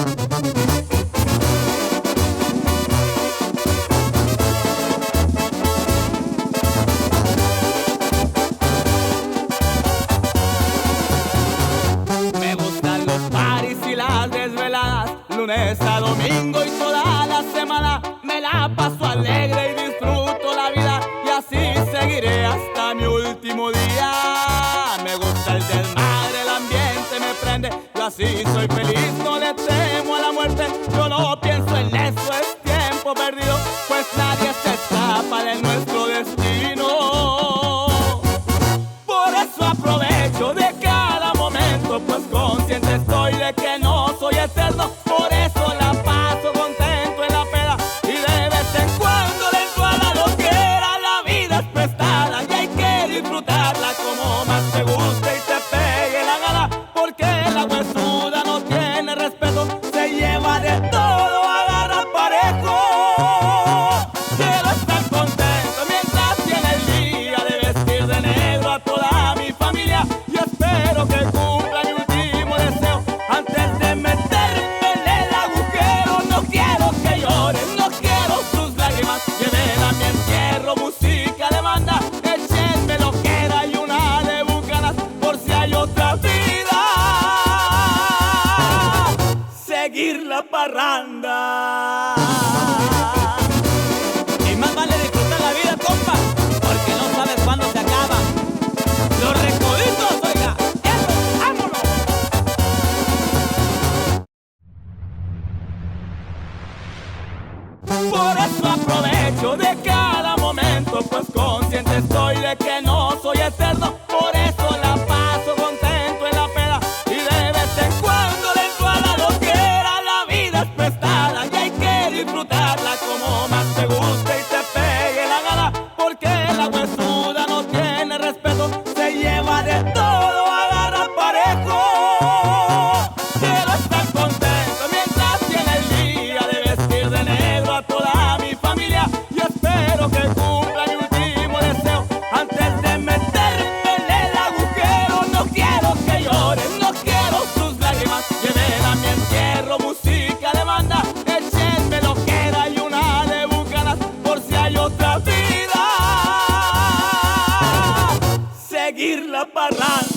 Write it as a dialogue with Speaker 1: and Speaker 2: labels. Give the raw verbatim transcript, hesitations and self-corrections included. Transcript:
Speaker 1: Me gustan los paris y las desveladas, lunes a domingo y toda la semana. Me la paso alegre y disfruto la vida, y así seguiré hasta mi último día. Me gusta el desmadre, el ambiente me prende, yo así soy feliz, no le temo a la muerte. Yo no pienso en eso, es tiempo perdido, pues nadie se escapa de nuestro destino. Por eso aprovecho de cada momento, pues consciente estoy de que no soy eterno. Por eso la paso contento en la peda, y de vez en cuando le entro a la loquera. La vida es prestada y hay que disfrutarla como más te guste y te pegue la gana, porque la huesuda no tiene respeto, se lleva de todo, agarra parejo. Quiero estar contento mientras tiene el día de vestir de negro a toda mi familia, y espero que cumpla mi último deseo antes de meterme en el agujero. No quiero que lloren, no quiero sus lágrimas, lleven a mi entierro música de banda, échenme lo que era y una de bucanas por si hay otra vida. Seguir la parranda. Y más vale disfrutar la vida, compa, porque no sabes cuándo se acaba. Los recoditos, oiga, eso, vámonos. Por eso aprovecho de cada momento, pues consciente estoy de que no soy eterno. Por eso la paso contento en la peda, y de vez en cuando le entro a la loquera. La vida es prestada y hay que disfrutarla como más te guste y te pegue la gana, porque la huesuda no tiene respeto, se lleva de todo, agarra parejo. Quiero estar contento mientras tiene el día de vestir de negro a toda mi familia, y espero que cumpla mi último deseo antes de meterme en el agujero. No quiero que lloren, no quiero sus lágrimas, lleven a mi entierro música de banda, échenme lo que era y una de bucanas por si hay otra vida. Seguir la parranda.